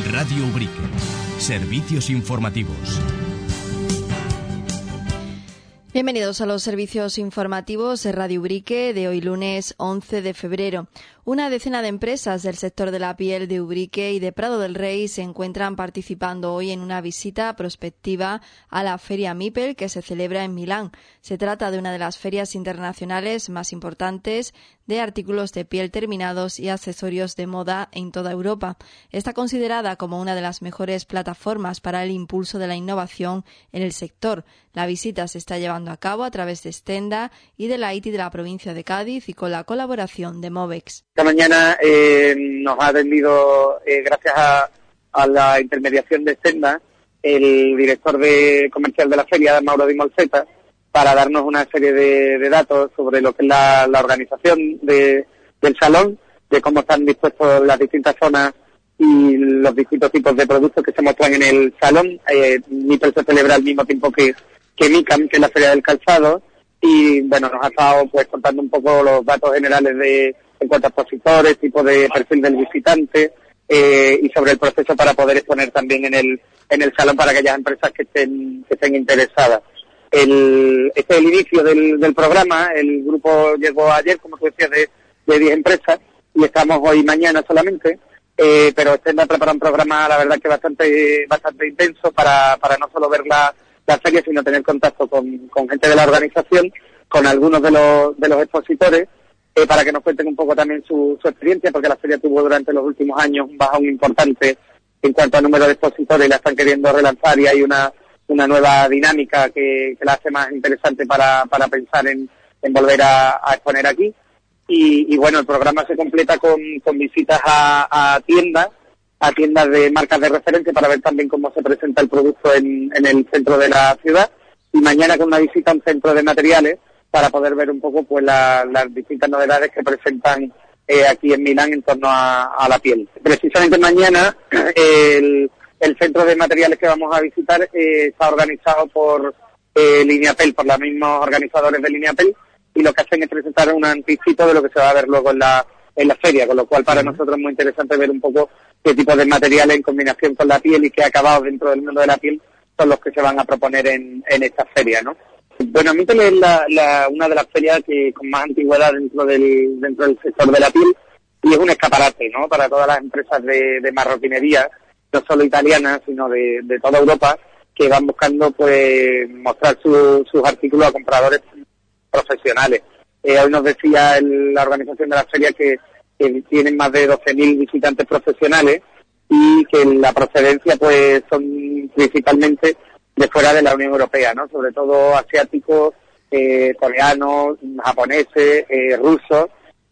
Radio Ubrique. Servicios informativos. Bienvenidos a los servicios informativos de Radio Ubrique de hoy lunes 11 de febrero. Una decena de empresas del sector de la piel de Ubrique y de Prado del Rey se encuentran participando hoy en una visita prospectiva a la Feria MIPEL que se celebra en Milán. Se trata de una de las ferias internacionales más importantes de artículos de piel terminados y accesorios de moda en toda Europa. Está considerada como una de las mejores plataformas para el impulso de la innovación en el sector. La visita se está llevando a cabo a través de Stenda y de la ITI de la provincia de Cádiz y con la colaboración de Movex. Esta mañana nos ha atendido, gracias a la intermediación de Stenda, el director comercial de la feria, Mauro Di Molseta, para darnos una serie de datos sobre lo que es la organización del salón, de cómo están dispuestos las distintas zonas y los distintos tipos de productos que se muestran en el salón. MIPEL se celebra al mismo tiempo que MICAM, que es la Feria del Calzado, y bueno, nos ha estado pues contando un poco los datos generales en cuanto a expositores, tipo de perfil del visitante, y sobre el proceso para poder exponer también en el salón para aquellas empresas que estén interesadas. Este es el inicio del programa. El grupo llegó ayer, como tú decías, de 10 empresas, y estamos hoy y mañana solamente, pero Stenda ha preparado un programa, la verdad que bastante intenso para no solo ver la feria, sino tener contacto con gente de la organización, con algunos de los expositores, para que nos cuenten un poco también su experiencia, porque la feria tuvo durante los últimos años un bajón importante en cuanto al número de expositores y la están queriendo relanzar, y hay una nueva dinámica que la hace más interesante para pensar en volver a exponer aquí. Y bueno, el programa se completa con visitas a tiendas de marcas de referencia para ver también cómo se presenta el producto en el centro de la ciudad, y mañana con una visita a un centro de materiales para poder ver un poco pues las distintas novedades que presentan aquí en Milán en torno a la piel. Precisamente mañana el centro de materiales que vamos a visitar está organizado por Lineapel, por los mismos organizadores de Lineapel, y lo que hacen es presentar un anticipo de lo que se va a ver luego en la feria, con lo cual para nosotros es muy interesante ver un poco qué tipo de materiales en combinación con la piel y qué acabados dentro del mundo de la piel son los que se van a proponer en esta feria, ¿no? Bueno, MIPEL es una de las ferias con más antigüedad dentro del sector de la piel, y es un escaparate, ¿no?, para todas las empresas de marroquinería, no solo italianas, sino de toda Europa, que van buscando pues mostrar sus artículos a compradores profesionales. Hoy nos decía la organización de la feria que tienen más de 12.000 visitantes profesionales, y que la procedencia pues son principalmente de fuera de la Unión Europea, ¿no?, sobre todo asiáticos, coreanos, japoneses, rusos,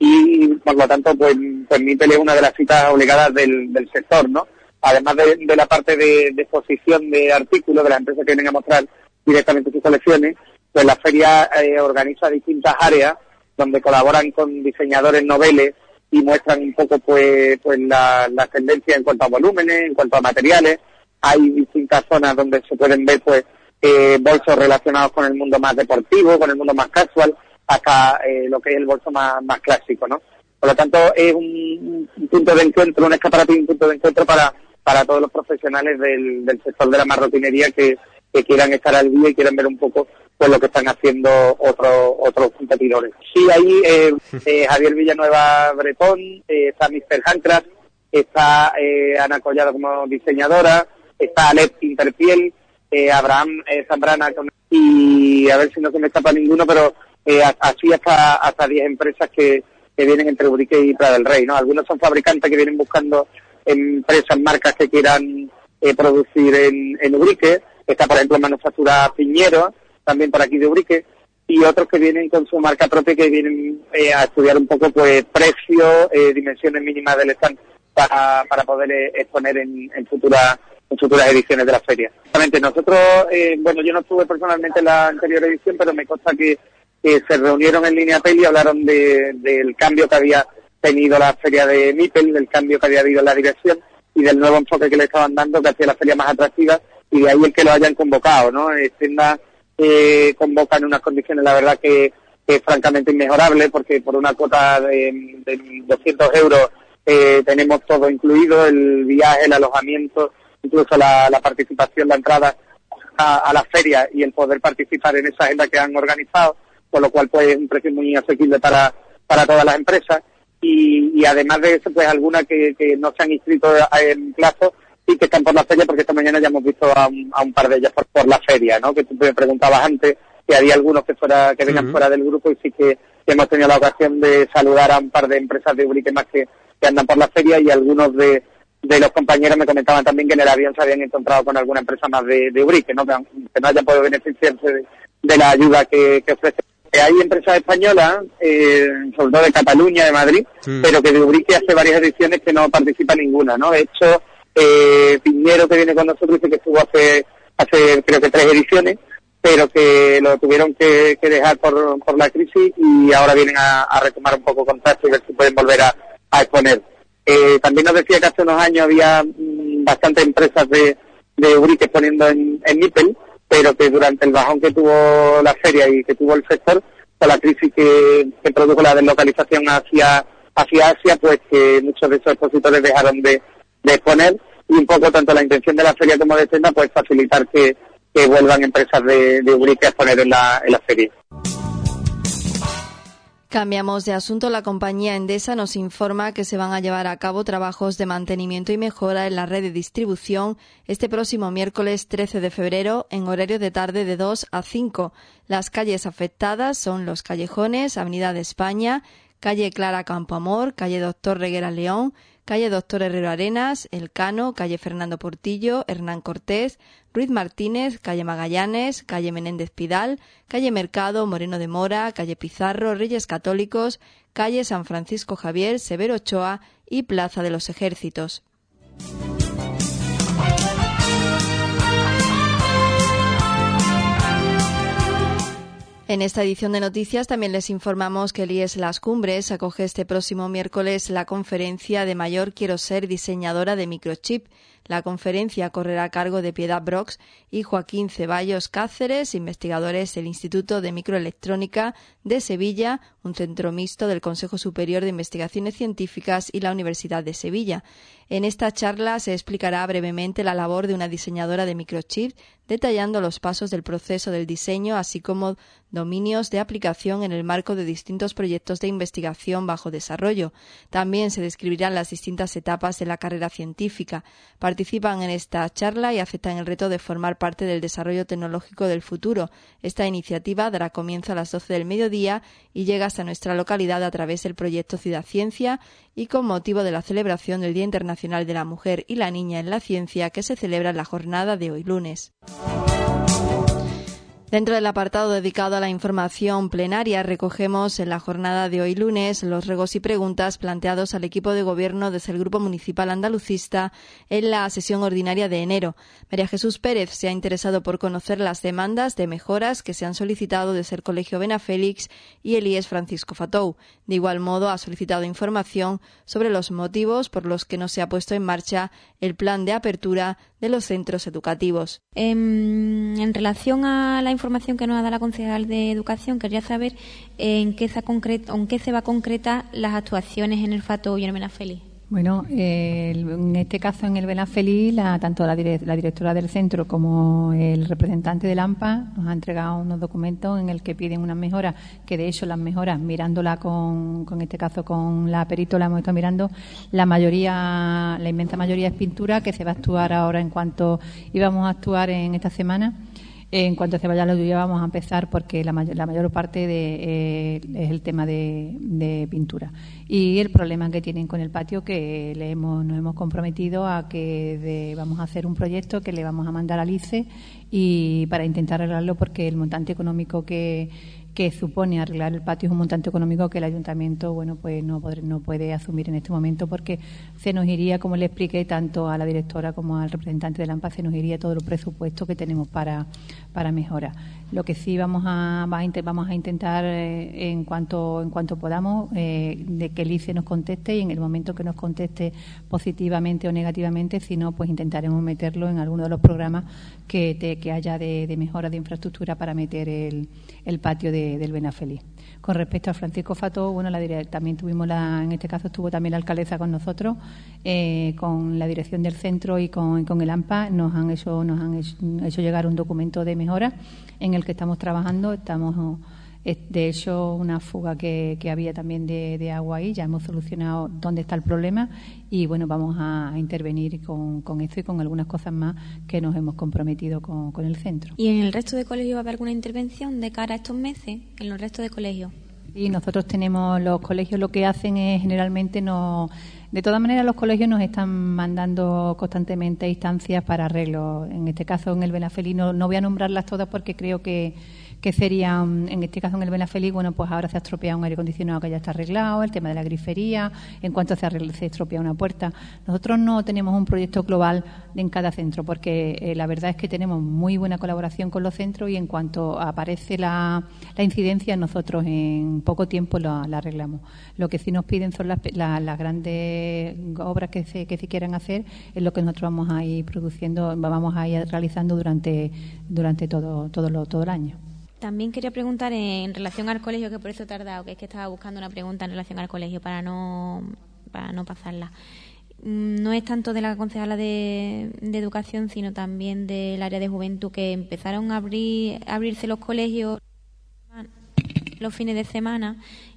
y por lo tanto pues MIPEL es una de las citas obligadas del sector, ¿no? Además de la parte de exposición de artículos de las empresas que vienen a mostrar directamente sus colecciones, pues la feria organiza distintas áreas donde colaboran con diseñadores noveles y muestran un poco pues la tendencia en cuanto a volúmenes, en cuanto a materiales. Hay distintas zonas donde se pueden ver pues bolsos relacionados con el mundo más deportivo, con el mundo más casual, hasta lo que es el bolso más clásico, ¿no? Por lo tanto, es un punto de encuentro, un escaparate y un punto de encuentro para todos los profesionales del sector de la marroquinería que quieran estar al día y quieran ver un poco pues lo que están haciendo otros competidores. Sí, ahí Javier Villanueva Bretón, está Mr. Handcraft, está Ana Collado como diseñadora, está Alep Interpiel, Abraham Zambrana, y a ver si no se me escapa ninguno, pero así hasta 10 empresas que vienen entre Ubrique y Prado del Rey, ¿no? Algunos son fabricantes que vienen buscando empresas, marcas que quieran producir en Ubrique. Está, por ejemplo, Manufactura Piñero, también por aquí de Ubrique, y otros que vienen con su marca propia, que vienen a estudiar un poco pues precio, dimensiones mínimas del stand para poder exponer en futuras ediciones de la feria. Exactamente, nosotros, yo no estuve personalmente en la anterior edición, pero me consta que se reunieron en Lineapel y hablaron del cambio que había tenido la feria de MIPEL, del cambio que había habido en la dirección y del nuevo enfoque que le estaban dando, que hacía la feria más atractiva, y de ahí el que lo hayan convocado, ¿no? Stenda convoca en unas condiciones, la verdad, que es francamente inmejorable, porque por una cuota de 200 euros tenemos todo incluido, el viaje, el alojamiento, incluso la participación, la entrada a la feria y el poder participar en esa agenda que han organizado, con lo cual pues es un precio muy asequible para todas las empresas y además de eso pues algunas que no se han inscrito en plazo y que están por la feria, porque esta mañana ya hemos visto a un par de ellas por la feria, ¿no? Que tú me preguntabas antes que había algunos que vengan fuera del grupo y sí que hemos tenido la ocasión de saludar a un par de empresas de Ubrique más que andan por la feria y algunos de los compañeros me comentaban también que en el avión se habían encontrado con alguna empresa más de Ubrique, ¿no? Que no hayan podido beneficiarse de la ayuda que ofrece. Hay empresas españolas, sobre todo de Cataluña, de Madrid, pero que de Ubrique hace varias ediciones que no participa ninguna, ¿no? De hecho, Piñero, que viene con nosotros, dice que estuvo hace creo que 3 ediciones, pero que lo tuvieron que dejar por la crisis y ahora vienen a retomar un poco contacto y ver si pueden volver a exponer. También nos decía que hace unos años había bastantes empresas de Ubrique exponiendo en Mipel, pero que durante el bajón que tuvo la feria y que tuvo el sector, con la crisis que produjo la deslocalización hacia Asia, pues que muchos de esos expositores dejaron de exponer y un poco tanto la intención de la feria como de Senda, pues facilitar que vuelvan empresas de Ubrique a exponer en la feria. Cambiamos de asunto. La compañía Endesa nos informa que se van a llevar a cabo trabajos de mantenimiento y mejora en la red de distribución este próximo miércoles 13 de febrero en horario de tarde de 2 a 5. Las calles afectadas son Los Callejones, Avenida de España, calle Clara Campoamor, calle Doctor Reguera León, calle Doctor Herrero Arenas, El Cano, calle Fernando Portillo, Hernán Cortés, Ruiz Martínez, calle Magallanes, calle Menéndez Pidal, calle Mercado, Moreno de Mora, calle Pizarro, Reyes Católicos, calle San Francisco Javier, Severo Ochoa y Plaza de los Ejércitos. En esta edición de noticias también les informamos que el IES Las Cumbres acoge este próximo miércoles la conferencia de Mayor Quiero Ser Diseñadora de Microchip. La conferencia correrá a cargo de Piedad Brox y Joaquín Ceballos Cáceres, investigadores del Instituto de Microelectrónica de Sevilla, un centro mixto del Consejo Superior de Investigaciones Científicas y la Universidad de Sevilla. En esta charla se explicará brevemente la labor de una diseñadora de microchip, detallando los pasos del proceso del diseño, así como dominios de aplicación en el marco de distintos proyectos de investigación bajo desarrollo. También se describirán las distintas etapas de la carrera científica. Participan en esta charla y aceptan el reto de formar parte del desarrollo tecnológico del futuro. Esta iniciativa dará comienzo a las 12 del mediodía y llega hasta nuestra localidad a través del proyecto Ciudad Ciencia y con motivo de la celebración del Día Internacional de la Mujer y la Niña en la Ciencia, que se celebra en la jornada de hoy lunes. Dentro del apartado dedicado a la información plenaria, recogemos en la jornada de hoy lunes los ruegos y preguntas planteados al equipo de gobierno desde el Grupo Municipal Andalucista en la sesión ordinaria de enero. María Jesús Pérez se ha interesado por conocer las demandas de mejoras que se han solicitado desde el Colegio Benafélix y el IES Francisco Fatou. De igual modo, ha solicitado información sobre los motivos por los que no se ha puesto en marcha el plan de apertura de los centros educativos. En relación a la información que nos ha dado la concejal de Educación, quería saber en qué se va a concretar las actuaciones en el Fatou y en el Benafélix. Bueno, en este caso en el Benafélix, tanto la directora del centro como el representante del AMPA nos han entregado unos documentos en el que piden unas mejoras, que de hecho las mejoras, mirándola con este caso con la perito, la hemos estado mirando, la inmensa mayoría es pintura, que se va a actuar ahora en cuanto íbamos a actuar en esta semana. En cuanto se vaya la lluvia vamos a empezar porque la mayor parte es el tema de pintura. Y el problema que tienen con el patio, que nos hemos comprometido a que vamos a hacer un proyecto que le vamos a mandar al ICE y para intentar arreglarlo, porque el montante económico que supone arreglar el patio es un montante económico que el ayuntamiento pues no puede asumir en este momento, porque se nos iría, como le expliqué tanto a la directora como al representante del AMPA, se nos iría todo el presupuesto que tenemos para mejorar. Lo que sí vamos a intentar en cuanto podamos, de que el ICE nos conteste, y en el momento que nos conteste positivamente o negativamente, si no, pues intentaremos meterlo en alguno de los programas que haya de mejora de infraestructura para meter el patio del Benafélix. Con respecto a Francisco Fató, bueno, también tuvimos en este caso estuvo también la alcaldesa con nosotros, con la dirección del centro y con el AMPA nos han hecho llegar un documento de mejora en el que estamos trabajando. De hecho, una fuga que había también de agua ahí, ya hemos solucionado dónde está el problema y bueno, vamos a intervenir con esto y con algunas cosas más que nos hemos comprometido con el centro. ¿Y en el resto de colegios va a haber alguna intervención de cara a estos meses en los restos de colegios? Y nosotros los colegios lo que hacen es generalmente de todas maneras los colegios nos están mandando constantemente instancias para arreglo. En este caso en el Benafeliz no voy a nombrarlas todas porque creo que sería, en este caso en el Benafeliz, bueno, pues ahora se ha estropeado un aire acondicionado que ya está arreglado, el tema de la grifería, en cuanto se estropea una puerta. Nosotros no tenemos un proyecto global en cada centro porque la verdad es que tenemos muy buena colaboración con los centros y en cuanto aparece la incidencia nosotros en poco tiempo la arreglamos. Lo que sí nos piden son las grandes obras que se quieran hacer, es lo que nosotros vamos a ir produciendo, vamos a ir realizando durante todo el año. También quería preguntar en relación al colegio, que por eso he tardado, que es que estaba buscando una pregunta en relación al colegio para no pasarla. No es tanto de la concejala de Educación, sino también del área de Juventud, que empezaron a abrirse los colegios los fines de semana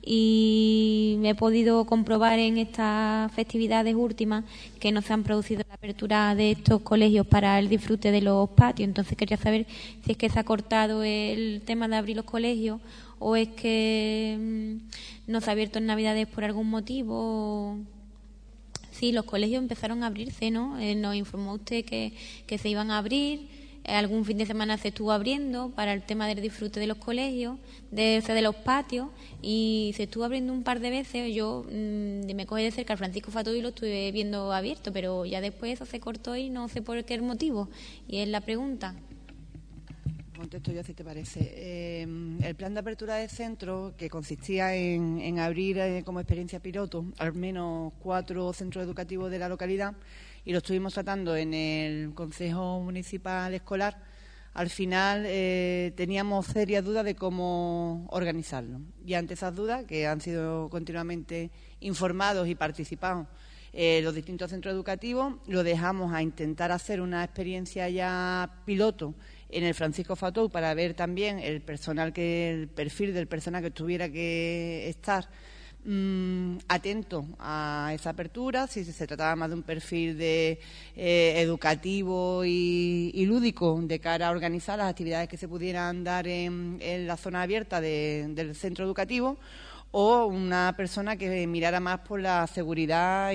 y he podido comprobar en estas festividades últimas que no se han producido la apertura de estos colegios para el disfrute de los patios. Entonces quería saber si es que se ha cortado el tema de abrir los colegios o es que no se ha abierto en Navidades por algún motivo. Sí, los colegios empezaron a abrirse, ¿no? Nos informó usted que se iban a abrir. Algún fin de semana se estuvo abriendo para el tema del disfrute de los colegios, de los patios, y se estuvo abriendo un par de veces. Yo me cogí de cerca al Francisco Fató y lo estuve viendo abierto, pero ya después eso se cortó y no sé por qué motivo. Y es la pregunta. Contesto yo, si te parece. El plan de apertura del centro, que consistía en abrir como experiencia piloto al menos 4 centros educativos de la localidad, y lo estuvimos tratando en el Consejo Municipal Escolar, al final teníamos serias dudas de cómo organizarlo. Y ante esas dudas, que han sido continuamente informados y participados los distintos centros educativos, lo dejamos a intentar hacer una experiencia ya piloto en el Francisco Fató para ver también el perfil del personal que tuviera que estar atento a esa apertura, si se trataba más de un perfil educativo y lúdico de cara a organizar las actividades que se pudieran dar en la zona abierta del centro educativo, o una persona que mirara más por la seguridad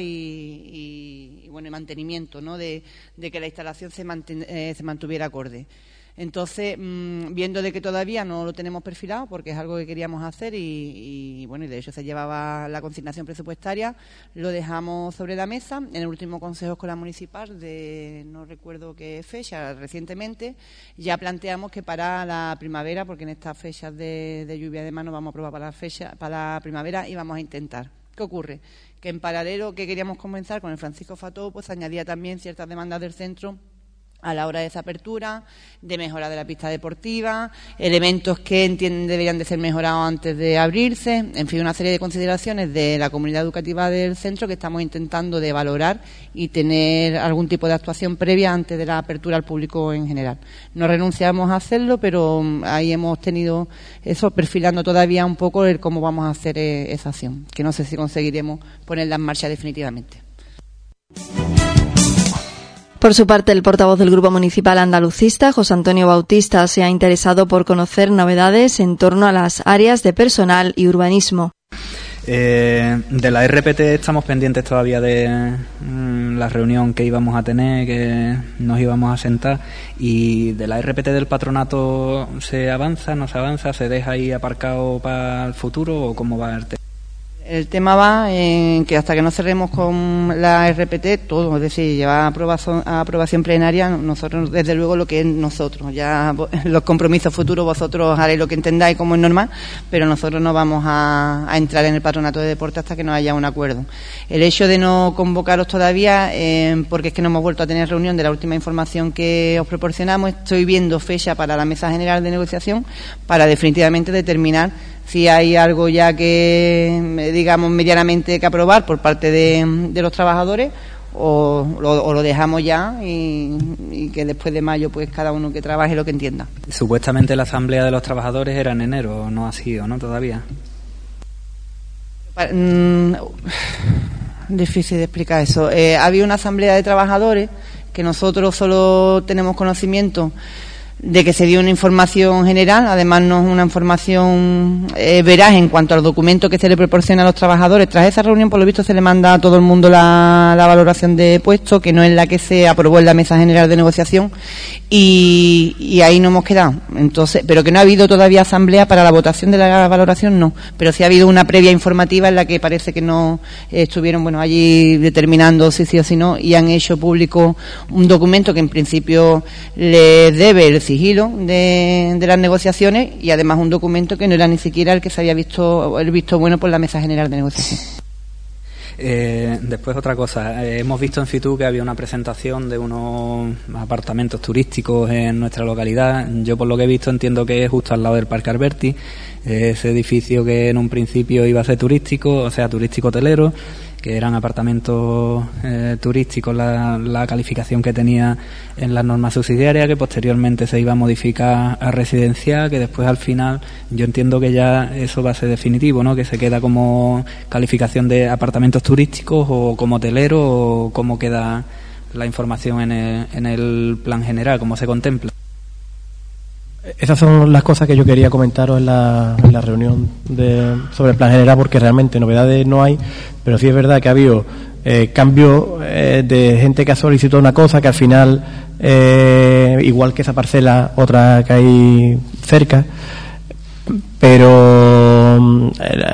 y mantenimiento, ¿no? de que la instalación se mantuviera acorde. Entonces, viendo de que todavía no lo tenemos perfilado, porque es algo que queríamos hacer y de hecho se llevaba la consignación presupuestaria, lo dejamos sobre la mesa. En el último Consejo Escolar Municipal, no recuerdo qué fecha, recientemente, ya planteamos que para la primavera, porque en estas fechas de lluvia de mano vamos a probar para la primavera y vamos a intentar. ¿Qué ocurre? Que en paralelo que queríamos comenzar con el Francisco Fató, pues añadía también ciertas demandas del centro a la hora de esa apertura, de mejora de la pista deportiva, elementos que entienden deberían de ser mejorados antes de abrirse, en fin, una serie de consideraciones de la comunidad educativa del centro que estamos intentando de valorar y tener algún tipo de actuación previa antes de la apertura al público en general. No renunciamos a hacerlo, pero ahí hemos tenido eso, perfilando todavía un poco el cómo vamos a hacer esa acción, que no sé si conseguiremos ponerla en marcha definitivamente. Por su parte, el portavoz del Grupo Municipal Andalucista, José Antonio Bautista, se ha interesado por conocer novedades en torno a las áreas de personal y urbanismo. De la RPT estamos pendientes todavía de la reunión que íbamos a tener, que nos íbamos a sentar, y de la RPT del patronato ¿se avanza, no se avanza, se deja ahí aparcado para el futuro o cómo va el tema? El tema va en que hasta que no cerremos con la RPT, todo, es decir, llevar a aprobación plenaria, nosotros, desde luego, lo que es nosotros. Ya los compromisos futuros vosotros haréis lo que entendáis como es normal, pero nosotros no vamos a entrar en el patronato de deporte hasta que no haya un acuerdo. El hecho de no convocaros todavía, porque es que no hemos vuelto a tener reunión de la última información que os proporcionamos, estoy viendo fecha para la mesa general de negociación para definitivamente determinar si hay algo ya que, digamos, medianamente que aprobar por parte de los trabajadores, o lo dejamos ya y que después de mayo pues cada uno que trabaje lo que entienda. Supuestamente la asamblea de los trabajadores era en enero, no ha sido, ¿no? Todavía. Difícil de explicar eso. Había una asamblea de trabajadores que nosotros solo tenemos conocimiento de que se dio una información general, además no es una información veraz en cuanto al documento que se le proporciona a los trabajadores. Tras esa reunión, por lo visto, se le manda a todo el mundo la valoración de puesto, que no es la que se aprobó en la mesa general de negociación, y ahí no hemos quedado. Entonces, pero que no ha habido todavía asamblea para la votación de la valoración, no, pero sí ha habido una previa informativa en la que parece que no estuvieron allí determinando si sí o si no, y han hecho público un documento que en principio les debe el sigilo de las negociaciones, y además un documento que no era ni siquiera el que se había visto el visto bueno por la mesa general de negociación. Después otra cosa, hemos visto en Fitur que había una presentación de unos apartamentos turísticos en nuestra localidad. Yo por lo que he visto entiendo que es justo al lado del Parque Alberti, ese edificio que en un principio iba a ser turístico, o sea, turístico hotelero, que eran apartamentos turísticos, la calificación que tenía en las normas subsidiarias, que posteriormente se iba a modificar a residencial, que después al final yo entiendo que ya eso va a ser definitivo, ¿no? Que se queda como calificación de apartamentos turísticos o como hotelero, o cómo queda la información en el plan general, cómo se contempla. Esas son las cosas que yo quería comentaros en la reunión sobre el plan general, porque realmente novedades no hay, pero sí es verdad que ha habido cambio de gente que ha solicitado una cosa que al final, igual que esa parcela, otra que hay cerca, pero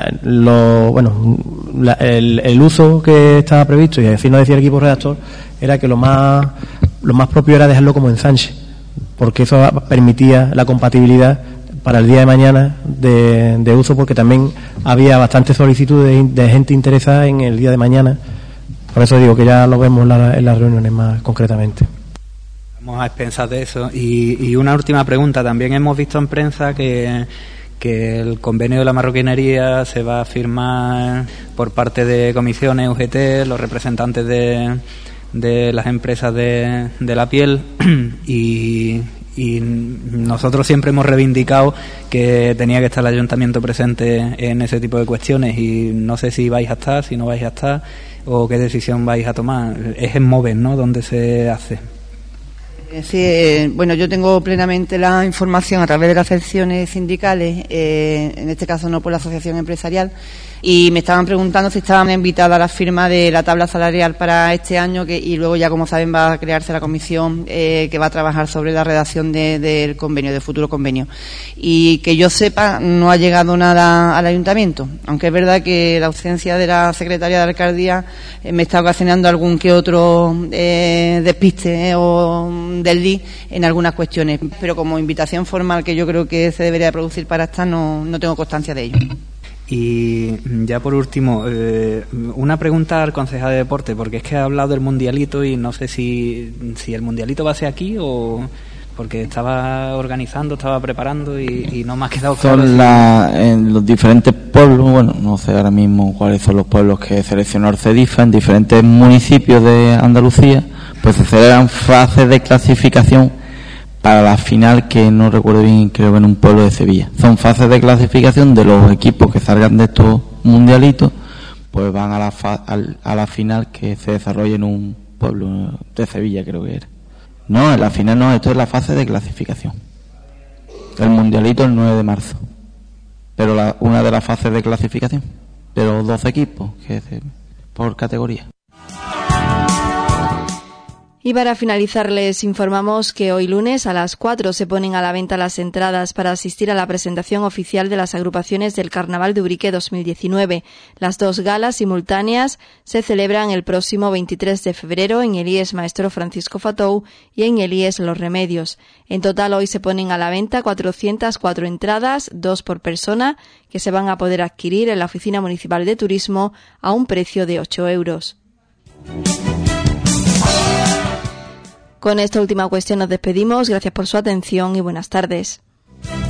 el uso que estaba previsto, y así nos decía el equipo redactor, era que lo más propio era dejarlo como ensanche, porque eso permitía la compatibilidad para el día de mañana de uso, porque también había bastante solicitud de gente interesada en el día de mañana. Por eso digo que ya lo vemos en las reuniones más concretamente. Vamos a expensas de eso. Y una última pregunta. También hemos visto en prensa que el convenio de la marroquinería se va a firmar por parte de comisiones, UGT, los representantes de las empresas de la piel, y nosotros siempre hemos reivindicado que tenía que estar el ayuntamiento presente en ese tipo de cuestiones, y no sé si vais a estar, si no vais a estar, o qué decisión vais a tomar. Es en Moves, ¿no?, donde se hace. Sí, yo tengo plenamente la información a través de las secciones sindicales, en este caso no por la asociación empresarial, y me estaban preguntando si estaban invitadas a la firma de la tabla salarial para este año, y luego ya, como saben, va a crearse la comisión que va a trabajar sobre la redacción del convenio, del futuro convenio. Y que yo sepa, no ha llegado nada al ayuntamiento, aunque es verdad que la ausencia de la secretaria de alcaldía me está ocasionando algún que otro despiste o desliz en algunas cuestiones, pero como invitación formal que yo creo que se debería producir para esta, no tengo constancia de ello. Y ya por último, una pregunta al concejal de deporte, porque es que ha hablado del mundialito y no sé si el mundialito va a ser aquí, o porque estaba organizando, estaba preparando y no me ha quedado claro. En los diferentes pueblos, no sé ahora mismo cuáles son los pueblos que seleccionó el CEDIFA, en diferentes municipios de Andalucía, pues se celebran fases de clasificación para la final, que no recuerdo bien, creo que en un pueblo de Sevilla. Son fases de clasificación de los equipos que salgan de estos mundialitos, pues van a la final, que se desarrolla en un pueblo de Sevilla, creo que era. No, en la final no, esto es la fase de clasificación. El mundialito el 9 de marzo. Pero una de las fases de clasificación de los 12 equipos, que es por categoría. Y para finalizar, les informamos que hoy lunes a las 4 se ponen a la venta las entradas para asistir a la presentación oficial de las agrupaciones del Carnaval de Ubrique 2019. Las dos galas simultáneas se celebran el próximo 23 de febrero en el IES Maestro Francisco Fatou y en el IES Los Remedios. En total, hoy se ponen a la venta 404 entradas, 2 por persona, que se van a poder adquirir en la Oficina Municipal de Turismo a un precio de 8 euros. Con esta última cuestión nos despedimos. Gracias por su atención y buenas tardes.